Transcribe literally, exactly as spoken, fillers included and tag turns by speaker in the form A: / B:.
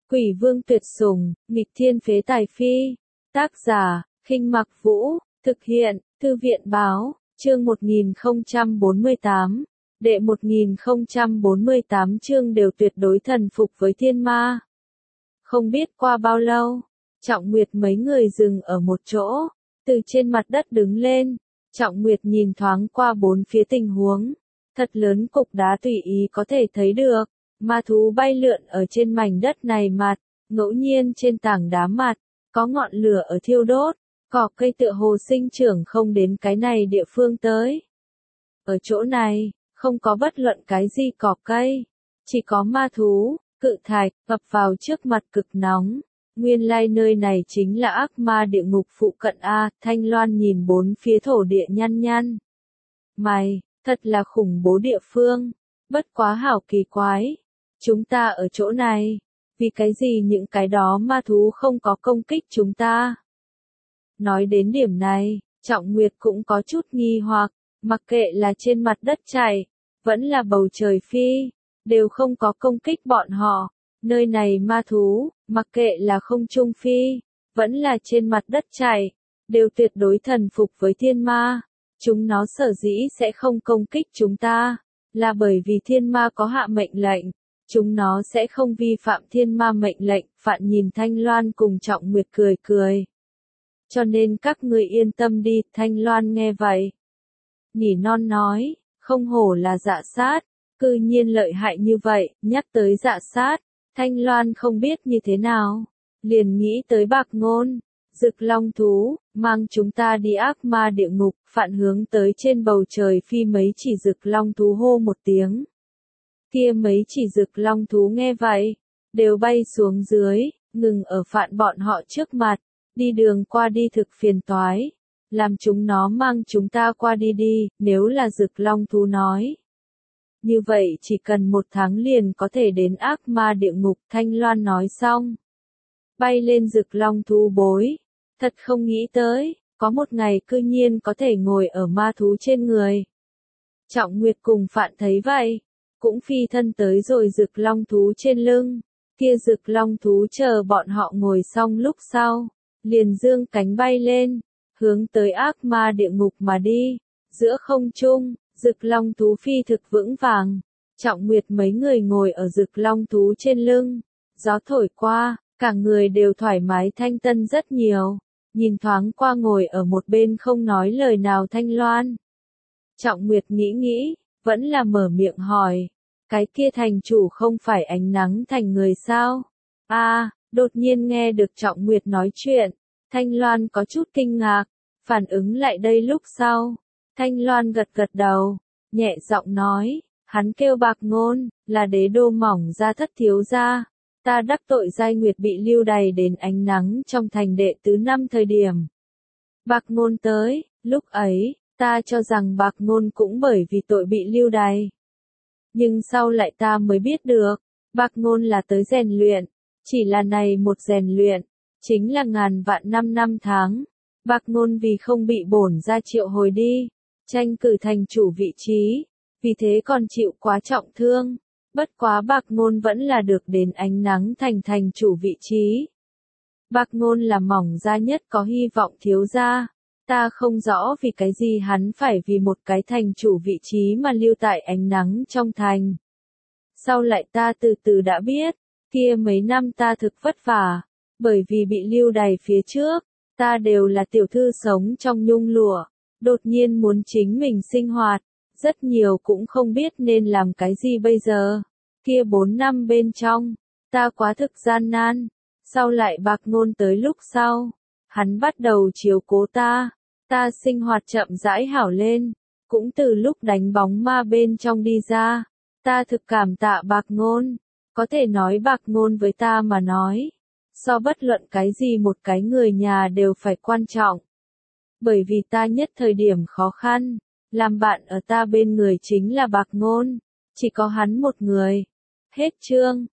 A: Quỷ vương tuyệt sủng, nghịch thiên phế tài phi. Tác giả, Khinh Mặc Vũ, thực hiện, Thư viện báo, chương một nghìn không trăm bốn mươi tám. Đệ một nghìn không trăm bốn mươi tám chương đều tuyệt đối thần phục với thiên ma. Không biết qua bao lâu, Trọng Nguyệt mấy người dừng ở một chỗ, từ trên mặt đất đứng lên, Trọng Nguyệt nhìn thoáng qua bốn phía tình huống, thật lớn cục đá tùy ý có thể thấy được, ma thú bay lượn ở trên mảnh đất này mặt, ngẫu nhiên trên tảng đá mặt, có ngọn lửa ở thiêu đốt, cỏ cây tựa hồ sinh trưởng không đến cái này địa phương tới. Ở chỗ này, không có bất luận cái gì cỏ cây, chỉ có ma thú, cự thạch, ngập vào trước mặt cực nóng. Nguyên lai nơi này chính là ác ma địa ngục phụ cận A, Thanh Loan nhìn bốn phía thổ địa nhăn nhăn. Mày, thật là khủng bố địa phương, bất quá hảo kỳ quái. Chúng ta ở chỗ này, vì cái gì những cái đó ma thú không có công kích chúng ta? Nói đến điểm này, Trọng Nguyệt cũng có chút nghi hoặc, mặc kệ là trên mặt đất chảy, vẫn là bầu trời phi, đều không có công kích bọn họ. Nơi này ma thú, mặc kệ là không trung phi, vẫn là trên mặt đất chảy, đều tuyệt đối thần phục với thiên ma. Chúng nó sở dĩ sẽ không công kích chúng ta, là bởi vì thiên ma có hạ mệnh lệnh. Chúng nó sẽ không vi phạm thiên ma mệnh lệnh. Phạn nhìn Thanh Loan cùng Trọng Nguyệt cười cười. Cho nên các ngươi yên tâm đi. Thanh Loan nghe vậy, nỉ non nói, không hổ là dạ sát, cư nhiên lợi hại như vậy. Nhắc tới dạ sát, Thanh Loan không biết như thế nào, liền nghĩ tới Bạc Ngôn, Dực Long thú, mang chúng ta đi ác ma địa ngục. Phạn hướng tới trên bầu trời phi mấy chỉ Dực Long thú hô một tiếng. Kia mấy chỉ Dực Long thú nghe vậy, đều bay xuống dưới, ngừng ở Phạn bọn họ trước mặt, đi đường qua đi thực phiền toái, làm chúng nó mang chúng ta qua đi đi. Nếu là Dực Long thú nói, như vậy chỉ cần một tháng liền có thể đến ác ma địa ngục. Thanh Loan nói xong, bay lên Dực Long thú bối, thật không nghĩ tới, có một ngày cư nhiên có thể ngồi ở ma thú trên người. Trọng Nguyệt cùng Phạn thấy vậy, cũng phi thân tới rồi Dực Long thú trên lưng. Kia Dực Long thú chờ bọn họ ngồi xong lúc sau, liền dương cánh bay lên, hướng tới ác ma địa ngục mà đi. Giữa không trung, Dực Long thú phi thực vững vàng. Trọng Nguyệt mấy người ngồi ở Dực Long thú trên lưng, gió thổi qua, cả người đều thoải mái thanh tân rất nhiều. Nhìn thoáng qua ngồi ở một bên không nói lời nào Thanh Loan, Trọng Nguyệt nghĩ nghĩ, vẫn là mở miệng hỏi, cái kia thành chủ không phải ánh nắng thành người sao? A, à, đột nhiên nghe được Trọng Nguyệt nói chuyện, Thanh Loan có chút kinh ngạc, phản ứng lại đây lúc sau, Thanh Loan gật gật đầu, nhẹ giọng nói, hắn kêu Bạc Ngôn, là đế đô mỏng ra thất thiếu gia. Ta đắc tội Giai Nguyệt bị lưu đày đến ánh nắng trong thành đệ tứ năm thời điểm. Bạc Ngôn tới, lúc ấy, ta cho rằng Bạc Ngôn cũng bởi vì tội bị lưu đày. Nhưng sau lại ta mới biết được, Bạc Ngôn là tới rèn luyện, chỉ là này một rèn luyện, chính là ngàn vạn năm năm tháng. Bạc Ngôn vì không bị bổn gia triệu hồi đi, tranh cử thành chủ vị trí, vì thế còn chịu quá trọng thương. Bất quá Bạc Ngôn vẫn là được đến ánh nắng thành thành chủ vị trí. Bạc Ngôn là mỏng gia nhất có hy vọng thiếu gia. Ta không rõ vì cái gì hắn phải vì một cái thành chủ vị trí mà lưu tại ánh nắng trong thành. Sau lại ta từ từ đã biết, kia mấy năm ta thực vất vả, bởi vì bị lưu đày phía trước, ta đều là tiểu thư sống trong nhung lụa, đột nhiên muốn chính mình sinh hoạt, rất nhiều cũng không biết nên làm cái gì bây giờ. Kia bốn năm bên trong, ta quá thực gian nan, sau lại Bạc Ngôn tới lúc sau, hắn bắt đầu chiếu cố ta, ta sinh hoạt chậm rãi hảo lên, cũng từ lúc đánh bóng ma bên trong đi ra, ta thực cảm tạ Bạc Ngôn, có thể nói Bạc Ngôn với ta mà nói, so bất luận cái gì một cái người nhà đều phải quan trọng. Bởi vì ta nhất thời điểm khó khăn, làm bạn ở ta bên người chính là Bạc Ngôn, chỉ có hắn một người. Hết chương.